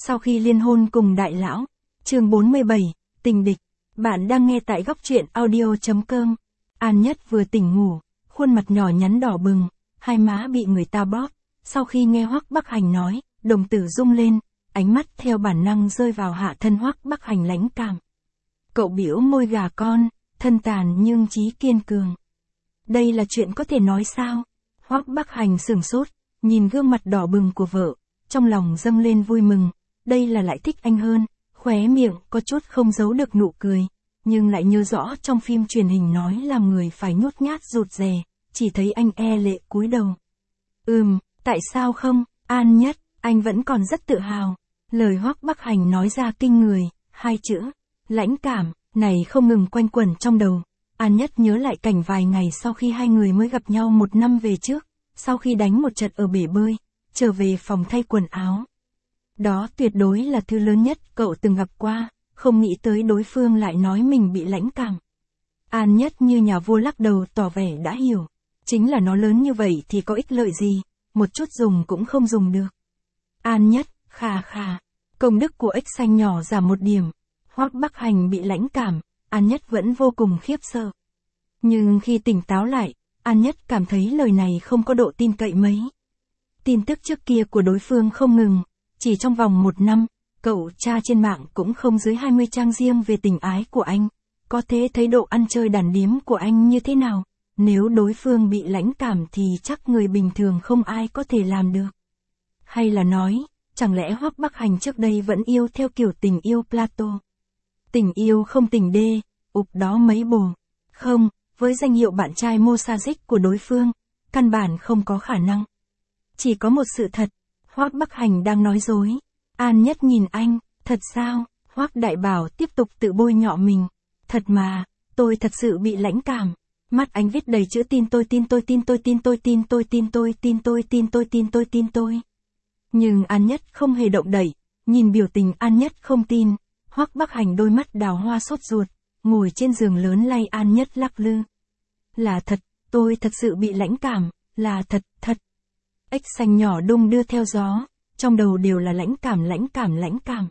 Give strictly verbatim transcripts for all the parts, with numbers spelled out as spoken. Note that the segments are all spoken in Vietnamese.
Sau khi liên hôn cùng đại lão. Chương bốn mươi bảy, tình địch. Bạn đang nghe tại góc truyện audio chấm com. An Nhất vừa tỉnh ngủ, khuôn mặt nhỏ nhắn đỏ bừng, hai má bị người ta bóp. Sau khi nghe Hoắc Bắc Hành nói, đồng tử rung lên, ánh mắt theo bản năng rơi vào hạ thân Hoắc Bắc Hành lãnh cảm. Cậu biểu môi gà con, thân tàn nhưng chí kiên cường. Đây là chuyện có thể nói sao? Hoắc Bắc Hành sửng sốt, nhìn gương mặt đỏ bừng của vợ, trong lòng dâng lên vui mừng, đây là lại thích anh hơn, khóe miệng có chút không giấu được nụ cười, nhưng lại nhớ rõ trong phim truyền hình nói làm người phải nhút nhát rụt rè, chỉ thấy anh e lệ cúi đầu. Ừm, tại sao không, An Nhất, anh vẫn còn rất tự hào. Lời Hoắc Bắc Hành nói ra kinh người, hai chữ, lãnh cảm, này không ngừng quanh quẩn trong đầu. An Nhất nhớ lại cảnh vài ngày sau khi hai người mới gặp nhau một năm về trước, sau khi đánh một trận ở bể bơi, trở về phòng thay quần áo. Đó tuyệt đối là thứ lớn nhất cậu từng gặp qua, không nghĩ tới đối phương lại nói mình bị lãnh cảm. An Nhất như nhà vua lắc đầu tỏ vẻ đã hiểu, chính là nó lớn như vậy thì có ích lợi gì, một chút dùng cũng không dùng được. An Nhất, khà khà, công đức của ếch xanh nhỏ giảm một điểm, Hoắc Bắc Hành bị lãnh cảm, An Nhất vẫn vô cùng khiếp sợ. Nhưng khi tỉnh táo lại, An Nhất cảm thấy lời này không có độ tin cậy mấy. Tin tức trước kia của đối phương không ngừng, chỉ trong vòng một năm, cậu tra trên mạng cũng không dưới hai mươi trang riêng về tình ái của anh, có thể thấy độ ăn chơi đàn điếm của anh như thế nào. Nếu đối phương bị lãnh cảm thì chắc người bình thường không ai có thể làm được. Hay là nói, chẳng lẽ Hoắc Bắc Hành trước đây vẫn yêu theo kiểu tình yêu Plato? Tình yêu không tình đê, ụp đó mấy bồ. Không, với danh hiệu bạn trai Mosaic của đối phương, căn bản không có khả năng. Chỉ có một sự thật, Hoắc Bắc Hành đang nói dối. An Nhất nhìn anh, thật sao? Hoắc Đại Bảo tiếp tục tự bôi nhọ mình. Thật mà, tôi thật sự bị lãnh cảm. Mắt anh viết đầy chữ tin tôi tin tôi tin tôi tin tôi tin tôi tin tôi tin tôi tin tôi tin tôi tin tôi. Nhưng An Nhất không hề động đậy, nhìn biểu tình An Nhất không tin, Hoắc Bắc Hành đôi mắt đào hoa sốt ruột, ngồi trên giường lớn lay An Nhất lắc lư. Là thật, tôi thật sự bị lãnh cảm, là thật, thật. Ếch xanh nhỏ đung đưa theo gió, trong đầu đều là lãnh cảm lãnh cảm lãnh cảm.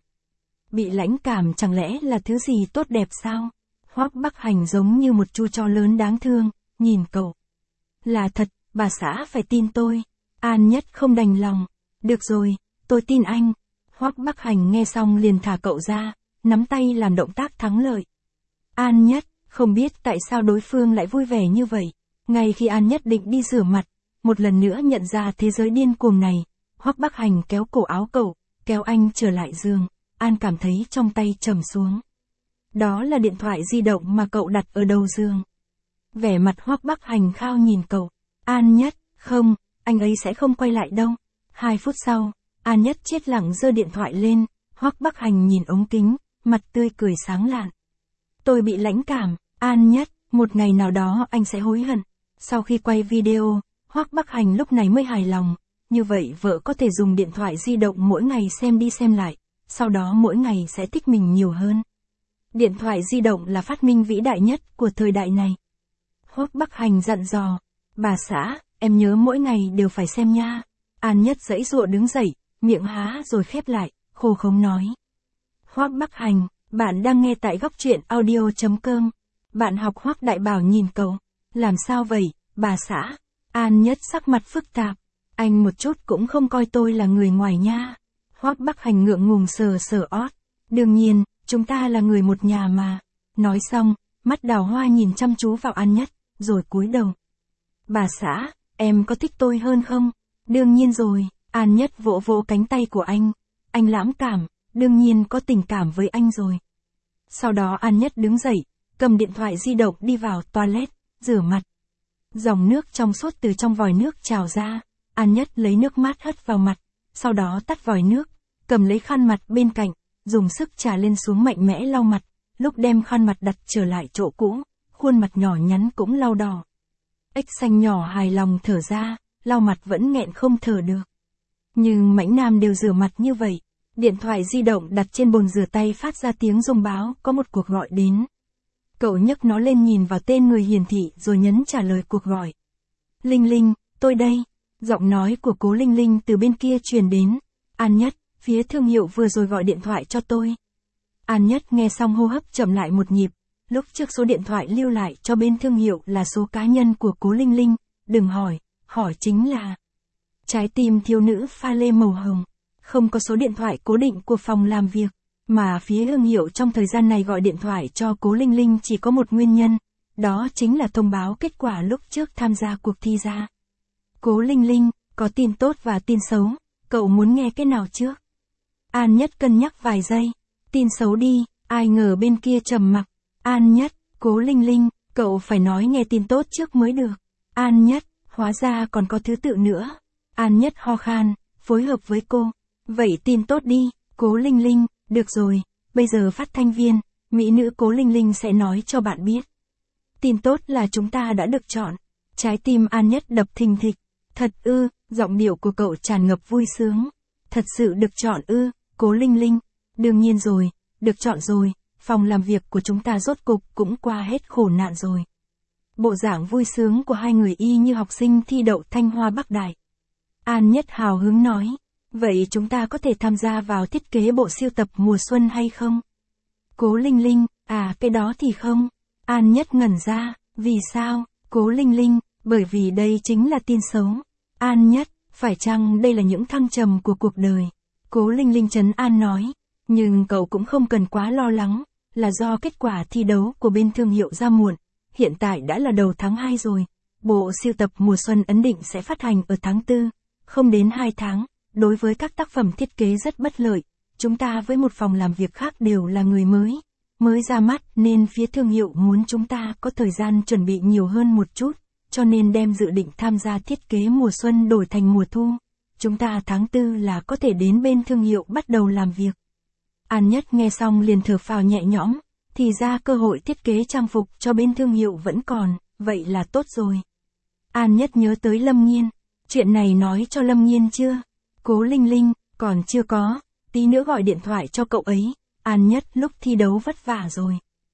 Bị lãnh cảm chẳng lẽ là thứ gì tốt đẹp sao? Hoắc Bắc Hành giống như một chu chó lớn đáng thương, nhìn cậu. Là thật, bà xã phải tin tôi. An Nhất không đành lòng. Được rồi, tôi tin anh. Hoắc Bắc Hành nghe xong liền thả cậu ra, nắm tay làm động tác thắng lợi. An Nhất, không biết tại sao đối phương lại vui vẻ như vậy. Ngay khi An Nhất định đi rửa mặt, một lần nữa nhận ra thế giới điên cuồng này, Hoắc Bắc Hành kéo cổ áo cậu, kéo anh trở lại giường. An cảm thấy trong tay trầm xuống. Đó là điện thoại di động mà cậu đặt ở đầu giường. Vẻ mặt Hoắc Bắc Hành khao nhìn cậu. An Nhất, không, anh ấy sẽ không quay lại đâu. Hai phút sau, An Nhất chết lặng giơ điện thoại lên, Hoắc Bắc Hành nhìn ống kính, mặt tươi cười sáng lạn. Tôi bị lãnh cảm, An Nhất, một ngày nào đó anh sẽ hối hận. Sau khi quay video, Hoắc Bắc Hành lúc này mới hài lòng, như vậy vợ có thể dùng điện thoại di động mỗi ngày xem đi xem lại, sau đó mỗi ngày sẽ thích mình nhiều hơn. Điện thoại di động là phát minh vĩ đại nhất của thời đại này. Hoắc Bắc Hành dặn dò, bà xã, em nhớ mỗi ngày đều phải xem nha. An Nhất giãy giụa đứng dậy, miệng há rồi khép lại, khô khống nói. Hoắc Bắc Hành, bạn đang nghe tại góc truyện audio chấm com. Bạn học Hoắc Đại Bảo nhìn cậu. Làm sao vậy, bà xã? An Nhất sắc mặt phức tạp. Anh một chút cũng không coi tôi là người ngoài nha. Hoắc Bắc Hành ngượng ngùng sờ sờ ót. Đương nhiên, chúng ta là người một nhà mà. Nói xong, mắt đào hoa nhìn chăm chú vào An Nhất, rồi cúi đầu. Bà xã, em có thích tôi hơn không? Đương nhiên rồi, An Nhất vỗ vỗ cánh tay của anh. Anh lãm cảm, đương nhiên có tình cảm với anh rồi. Sau đó An Nhất đứng dậy, cầm điện thoại di động đi vào toilet, rửa mặt. Dòng nước trong suốt từ trong vòi nước trào ra, An Nhất lấy nước mát hất vào mặt, sau đó tắt vòi nước, cầm lấy khăn mặt bên cạnh, dùng sức chà lên xuống mạnh mẽ lau mặt, lúc đem khăn mặt đặt trở lại chỗ cũ, khuôn mặt nhỏ nhắn cũng lau đỏ. Ếch xanh nhỏ hài lòng thở ra, lau mặt vẫn nghẹn không thở được. Nhưng mãnh nam đều rửa mặt như vậy, điện thoại di động đặt trên bồn rửa tay phát ra tiếng rung báo có một cuộc gọi đến. Cậu nhấc nó lên nhìn vào tên người hiển thị rồi nhấn trả lời cuộc gọi. Linh Linh, tôi đây. Giọng nói của Cố Linh Linh từ bên kia truyền đến. An Nhất, phía thương hiệu vừa rồi gọi điện thoại cho tôi. An Nhất nghe xong hô hấp chậm lại một nhịp, lúc trước số điện thoại lưu lại cho bên thương hiệu là số cá nhân của Cố Linh Linh, đừng hỏi, hỏi chính là trái tim thiếu nữ pha lê màu hồng, không có số điện thoại cố định của phòng làm việc, mà phía thương hiệu trong thời gian này gọi điện thoại cho Cố Linh Linh chỉ có một nguyên nhân, đó chính là thông báo kết quả lúc trước tham gia cuộc thi ra. Cố Linh Linh, có tin tốt và tin xấu, cậu muốn nghe cái nào trước? An Nhất cân nhắc vài giây, tin xấu đi, ai ngờ bên kia trầm mặc. An Nhất, Cố Linh Linh, cậu phải nói nghe tin tốt trước mới được. An Nhất, hóa ra còn có thứ tự nữa. An Nhất ho khan, phối hợp với cô. Vậy tin tốt đi, Cố Linh Linh, được rồi, bây giờ phát thanh viên, mỹ nữ Cố Linh Linh sẽ nói cho bạn biết. Tin tốt là chúng ta đã được chọn. Trái tim An Nhất đập thình thịch. Thật ư, giọng điệu của cậu tràn ngập vui sướng. Thật sự được chọn ư, Cố Linh Linh. Đương nhiên rồi, được chọn rồi, phòng làm việc của chúng ta rốt cục cũng qua hết khổ nạn rồi. Bộ dạng vui sướng của hai người y như học sinh thi đậu Thanh Hoa Bắc Đại. An Nhất hào hứng nói, vậy chúng ta có thể tham gia vào thiết kế bộ sưu tập mùa xuân hay không? Cố Linh Linh, à cái đó thì không. An Nhất ngẩn ra, vì sao? Cố Linh Linh, bởi vì đây chính là tin xấu. An Nhất, phải chăng đây là những thăng trầm của cuộc đời? Cố Linh Linh trấn an nói, nhưng cậu cũng không cần quá lo lắng, là do kết quả thi đấu của bên thương hiệu ra muộn. Hiện tại đã là đầu tháng hai rồi, bộ sưu tập mùa xuân ấn định sẽ phát hành ở tháng tư, không đến hai tháng, đối với các tác phẩm thiết kế rất bất lợi, chúng ta với một phòng làm việc khác đều là người mới, mới ra mắt nên phía thương hiệu muốn chúng ta có thời gian chuẩn bị nhiều hơn một chút, cho nên đem dự định tham gia thiết kế mùa xuân đổi thành mùa thu. Chúng ta tháng tư là có thể đến bên thương hiệu bắt đầu làm việc. An Nhất nghe xong liền thở phào nhẹ nhõm, thì ra cơ hội thiết kế trang phục cho bên thương hiệu vẫn còn, vậy là tốt rồi. An Nhất nhớ tới Lâm Nghiên, chuyện này nói cho Lâm Nghiên chưa? Cố Linh Linh, còn chưa có, tí nữa gọi điện thoại cho cậu ấy, An Nhất lúc thi đấu vất vả rồi.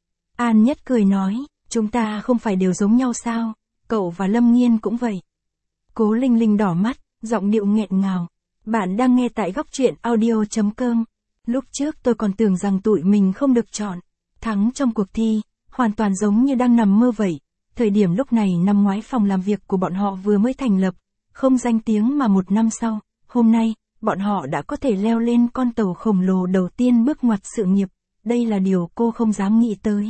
An Nhất cười nói, chúng ta không phải đều giống nhau sao, cậu và Lâm Nghiên cũng vậy. Cố Linh Linh đỏ mắt, giọng điệu nghẹn ngào, bạn đang nghe tại góc truyện audio.com. Lúc trước tôi còn tưởng rằng tụi mình không được chọn, thắng trong cuộc thi, hoàn toàn giống như đang nằm mơ vậy. Thời điểm lúc này năm ngoái phòng làm việc của bọn họ vừa mới thành lập, không danh tiếng mà một năm sau, hôm nay, bọn họ đã có thể leo lên con tàu khổng lồ đầu tiên bước ngoặt sự nghiệp, đây là điều cô không dám nghĩ tới.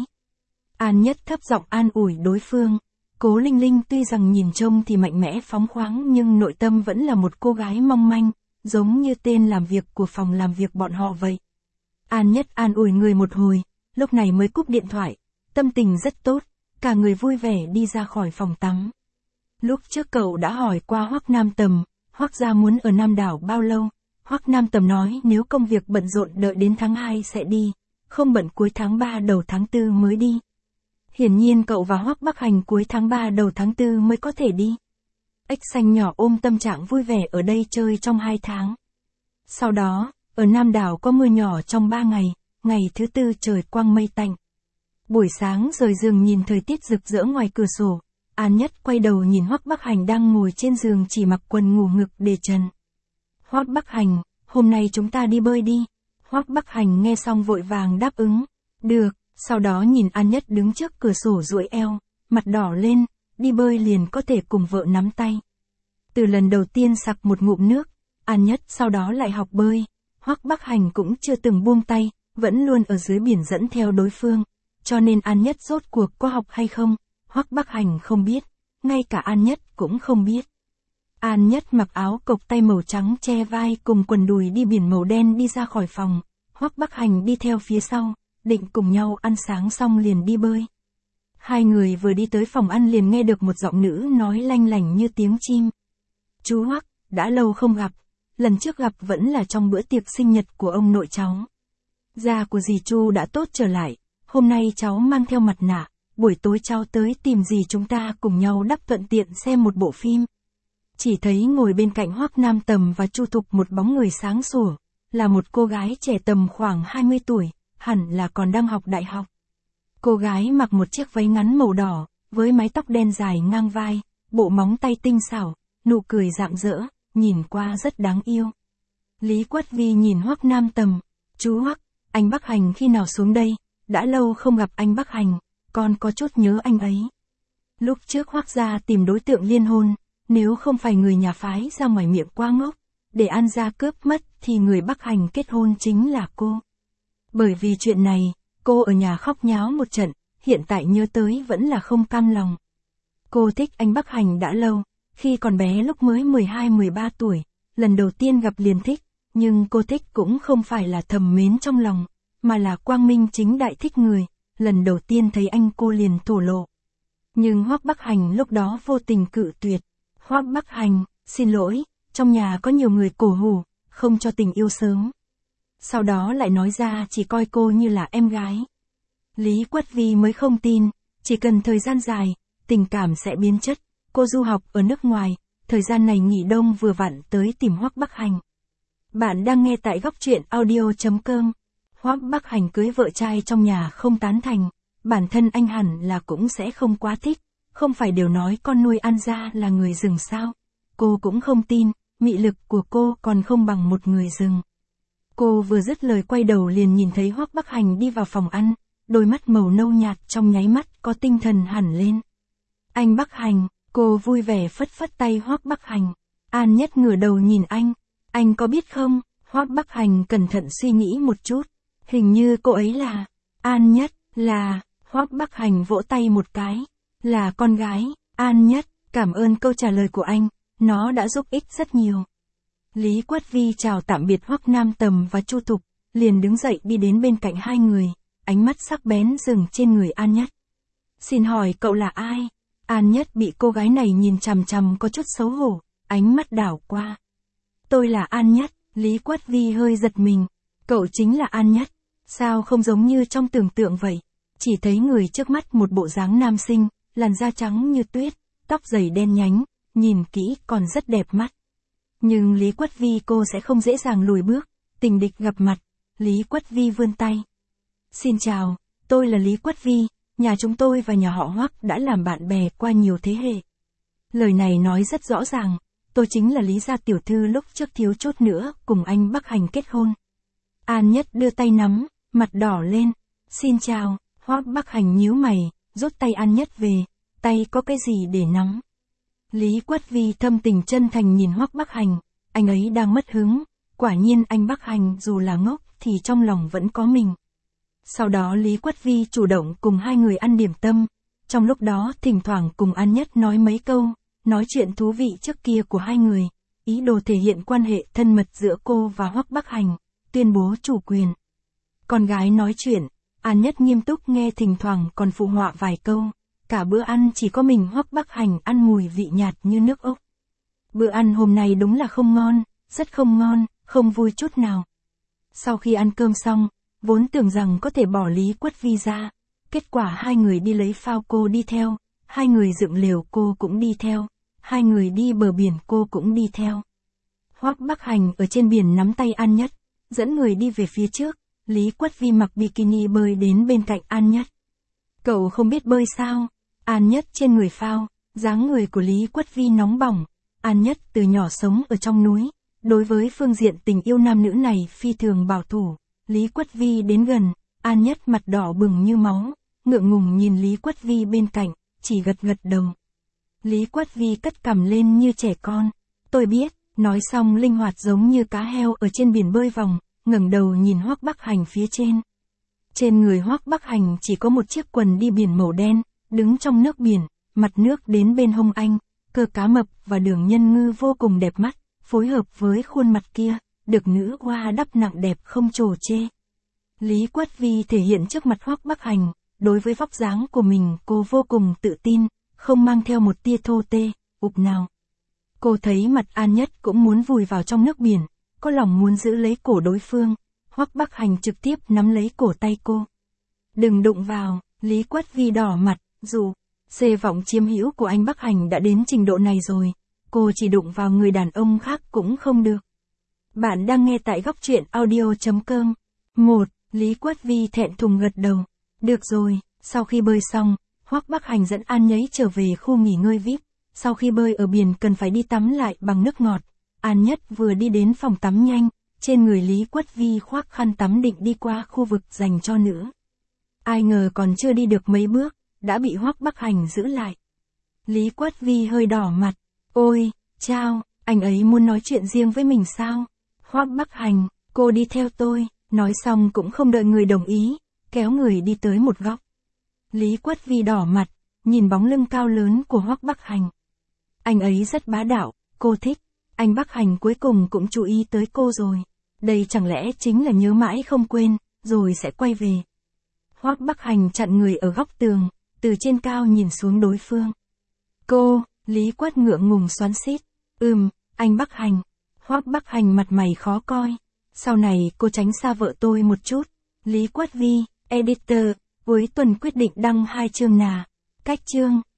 An Nhất thấp giọng an ủi đối phương, Cố Linh Linh tuy rằng nhìn trông thì mạnh mẽ phóng khoáng nhưng nội tâm vẫn là một cô gái mong manh, giống như tên làm việc của phòng làm việc bọn họ vậy. An Nhất an ủi người một hồi, lúc này mới cúp điện thoại, tâm tình rất tốt, cả người vui vẻ đi ra khỏi phòng tắm. Lúc trước cậu đã hỏi qua Hoắc Nam Tầm, Hoắc gia muốn ở Nam Đảo bao lâu, Hoắc Nam Tầm nói nếu công việc bận rộn đợi đến tháng hai sẽ đi, không bận cuối tháng ba đầu tháng tư mới đi. Hiển nhiên cậu và Hoắc Bắc Hành cuối tháng ba đầu tháng tư mới có thể đi. Ếch xanh nhỏ ôm tâm trạng vui vẻ ở đây chơi trong hai tháng. Sau đó, ở Nam Đảo có mưa nhỏ trong ba ngày, ngày thứ tư trời quang mây tạnh. Buổi sáng rời giường nhìn thời tiết rực rỡ ngoài cửa sổ, An Nhất quay đầu nhìn Hoắc Bắc Hành đang ngồi trên giường chỉ mặc quần ngủ ngực để trần. Hoắc Bắc Hành, hôm nay chúng ta đi bơi đi. Hoắc Bắc Hành nghe xong vội vàng đáp ứng. Được, sau đó nhìn An Nhất đứng trước cửa sổ duỗi eo, mặt đỏ lên, đi bơi liền có thể cùng vợ nắm tay. Từ lần đầu tiên sặc một ngụm nước, An Nhất sau đó lại học bơi. Hoắc Bắc Hành cũng chưa từng buông tay, vẫn luôn ở dưới biển dẫn theo đối phương, cho nên An Nhất rốt cuộc có học hay không, Hoắc Bắc Hành không biết, ngay cả An Nhất cũng không biết. An Nhất mặc áo cộc tay màu trắng che vai cùng quần đùi đi biển màu đen đi ra khỏi phòng, Hoắc Bắc Hành đi theo phía sau, định cùng nhau ăn sáng xong liền đi bơi. Hai người vừa đi tới phòng ăn liền nghe được một giọng nữ nói lanh lảnh như tiếng chim. Chú Hoắc, đã lâu không gặp, lần trước gặp vẫn là trong bữa tiệc sinh nhật của ông nội cháu. Da của dì Chu đã tốt trở lại, hôm nay cháu mang theo mặt nạ, buổi tối cháu tới tìm dì chúng ta cùng nhau đắp thuận tiện xem một bộ phim. Chỉ thấy ngồi bên cạnh Hoắc Nam Tầm và Chu Thục một bóng người sáng sủa, là một cô gái trẻ tầm khoảng hai mươi tuổi, hẳn là còn đang học đại học. Cô gái mặc một chiếc váy ngắn màu đỏ, với mái tóc đen dài ngang vai, bộ móng tay tinh xảo, nụ cười rạng rỡ, nhìn qua rất đáng yêu. Lý Quất Vi nhìn Hoắc Nam Tầm, chú Hoắc, anh Bắc Hành khi nào xuống đây, đã lâu không gặp anh Bắc Hành, con có chút nhớ anh ấy. Lúc trước Hoắc gia tìm đối tượng liên hôn, nếu không phải người nhà phái ra ngoài miệng quá ngốc, để An gia cướp mất thì người Bắc Hành kết hôn chính là cô. Bởi vì chuyện này, cô ở nhà khóc nháo một trận, hiện tại nhớ tới vẫn là không cam lòng. Cô thích anh Bắc Hành đã lâu, khi còn bé lúc mới mười hai mười ba tuổi, lần đầu tiên gặp liền thích, nhưng cô thích cũng không phải là thầm mến trong lòng, mà là quang minh chính đại thích người, lần đầu tiên thấy anh cô liền thổ lộ. Nhưng Hoắc Bắc Hành lúc đó vô tình cự tuyệt. Hoắc Bắc Hành, xin lỗi, trong nhà có nhiều người cổ hủ, không cho tình yêu sớm. Sau đó lại nói ra chỉ coi cô như là em gái. Lý Quất Vi mới không tin, chỉ cần thời gian dài, tình cảm sẽ biến chất. Cô du học ở nước ngoài, thời gian này nghỉ đông vừa vặn tới tìm Hoắc Bắc Hành. Bạn đang nghe tại góc truyện audio chấm com. Hoắc Bắc Hành cưới vợ trai trong nhà không tán thành, bản thân anh hẳn là cũng sẽ không quá thích, không phải đều nói con nuôi An gia là người rừng sao? Cô cũng không tin, mị lực của cô còn không bằng một người rừng. Cô vừa dứt lời quay đầu liền nhìn thấy Hoắc Bắc Hành đi vào phòng ăn, đôi mắt màu nâu nhạt trong nháy mắt có tinh thần hẳn lên. Anh Bắc Hành, cô vui vẻ phất phất tay Hoắc Bắc Hành. An Nhất ngửa đầu nhìn anh, anh có biết không? Hoắc Bắc Hành cẩn thận suy nghĩ một chút, hình như cô ấy là, An Nhất, là, Hoắc Bắc Hành vỗ tay một cái, là con gái, An Nhất, cảm ơn câu trả lời của anh, nó đã giúp ích rất nhiều. Lý Quất Vi chào tạm biệt Hoắc Nam Tầm và Chu Thục, liền đứng dậy đi đến bên cạnh hai người, ánh mắt sắc bén dừng trên người An Nhất. Xin hỏi cậu là ai? An Nhất bị cô gái này nhìn chằm chằm có chút xấu hổ, ánh mắt đảo qua. Tôi là An Nhất, Lý Quất Vi hơi giật mình, cậu chính là An Nhất, sao không giống như trong tưởng tượng vậy? Chỉ thấy người trước mắt một bộ dáng nam sinh, làn da trắng như tuyết, tóc dày đen nhánh, nhìn kỹ còn rất đẹp mắt. Nhưng Lý Quất Vi cô sẽ không dễ dàng lùi bước, tình địch gặp mặt, Lý Quất Vi vươn tay. Xin chào, tôi là Lý Quất Vi, nhà chúng tôi và nhà họ Hoắc đã làm bạn bè qua nhiều thế hệ. Lời này nói rất rõ ràng, tôi chính là Lý gia tiểu thư lúc trước thiếu chút nữa cùng anh Bắc Hành kết hôn. An Nhất đưa tay nắm, mặt đỏ lên, xin chào, Hoắc Bắc Hành nhíu mày, rút tay An Nhất về, tay có cái gì để nắm. Lý Quất Vi thâm tình chân thành nhìn Hoắc Bắc Hành, anh ấy đang mất hứng, quả nhiên anh Bắc Hành dù là ngốc thì trong lòng vẫn có mình. Sau đó Lý Quất Vi chủ động cùng hai người ăn điểm tâm, trong lúc đó thỉnh thoảng cùng An Nhất nói mấy câu, nói chuyện thú vị trước kia của hai người, ý đồ thể hiện quan hệ thân mật giữa cô và Hoắc Bắc Hành, tuyên bố chủ quyền. Con gái nói chuyện, An Nhất nghiêm túc nghe thỉnh thoảng còn phụ họa vài câu. Cả bữa ăn chỉ có mình Hoắc Bắc Hành ăn mùi vị nhạt như nước ốc. Bữa ăn hôm nay đúng là không ngon, rất không ngon, không vui chút nào. Sau khi ăn cơm xong, vốn tưởng rằng có thể bỏ Lý Quất Vi ra, kết quả hai người đi lấy phao cô đi theo, hai người dựng lều cô cũng đi theo, hai người đi bờ biển cô cũng đi theo. Hoắc Bắc Hành ở trên biển nắm tay An Nhất, dẫn người đi về phía trước, Lý Quất Vi mặc bikini bơi đến bên cạnh An Nhất. Cậu không biết bơi sao? An Nhất trên người phao, dáng người của Lý Quất Vi nóng bỏng. An Nhất từ nhỏ sống ở trong núi, đối với phương diện tình yêu nam nữ này phi thường bảo thủ. Lý Quất Vi đến gần, An Nhất mặt đỏ bừng như máu, ngượng ngùng nhìn Lý Quất Vi bên cạnh, chỉ gật gật đầu. Lý Quất Vi cất cằm lên như trẻ con. Tôi biết, nói xong linh hoạt giống như cá heo ở trên biển bơi vòng, ngẩng đầu nhìn Hoắc Bắc Hành phía trên. Trên người Hoắc Bắc Hành chỉ có một chiếc quần đi biển màu đen, đứng trong nước biển, mặt nước đến bên hông anh, cơ cá mập và đường nhân ngư vô cùng đẹp mắt, phối hợp với khuôn mặt kia, được nữ hoa đắp nặng đẹp không trồ chê. Lý Quất Vi thể hiện trước mặt Hoắc Bắc Hành, đối với vóc dáng của mình cô vô cùng tự tin, không mang theo một tia thô tê, ục nào. Cô thấy mặt An Nhất cũng muốn vùi vào trong nước biển, có lòng muốn giữ lấy cổ đối phương, Hoắc Bắc Hành trực tiếp nắm lấy cổ tay cô. Đừng đụng vào, Lý Quất Vi đỏ mặt, dù xê vọng chiếm hữu của anh Bắc Hành đã đến trình độ này rồi, cô chỉ đụng vào người đàn ông khác cũng không được. Bạn đang nghe tại góc truyện audio chấm com. một. Lý Quất Vi thẹn thùng gật đầu. Được rồi, sau khi bơi xong, Hoắc Bắc Hành dẫn An Nhấy trở về khu nghỉ ngơi vi ai pi. Sau khi bơi ở biển cần phải đi tắm lại bằng nước ngọt. An Nhất vừa đi đến phòng tắm nhanh, Trên người Lý Quất Vi khoác khăn tắm định đi qua khu vực dành cho nữ. Ai ngờ còn chưa đi được mấy bước, đã bị Hoắc Bắc Hành giữ lại. Lý Quất Vi hơi đỏ mặt. Ôi, chao, anh ấy muốn nói chuyện riêng với mình sao? Hoắc Bắc Hành, cô đi theo tôi, nói xong cũng không đợi người đồng ý, kéo người đi tới một góc. Lý Quất Vi đỏ mặt, nhìn bóng lưng cao lớn của Hoắc Bắc Hành. Anh ấy rất bá đạo, cô thích, anh Bắc Hành cuối cùng cũng chú ý tới cô rồi. Đây chẳng lẽ chính là nhớ mãi không quên, rồi sẽ quay về. Hoắc Bắc Hành chặn người ở góc tường, từ trên cao nhìn xuống đối phương. Cô, Lý Quất ngượng ngùng xoắn xít. Ừm, anh Bắc Hành. Hoắc Bắc Hành mặt mày khó coi. Sau này cô tránh xa vợ tôi một chút. Lý Quất Vi, editor, cuối tuần quyết định đăng hai chương nà. Cách chương.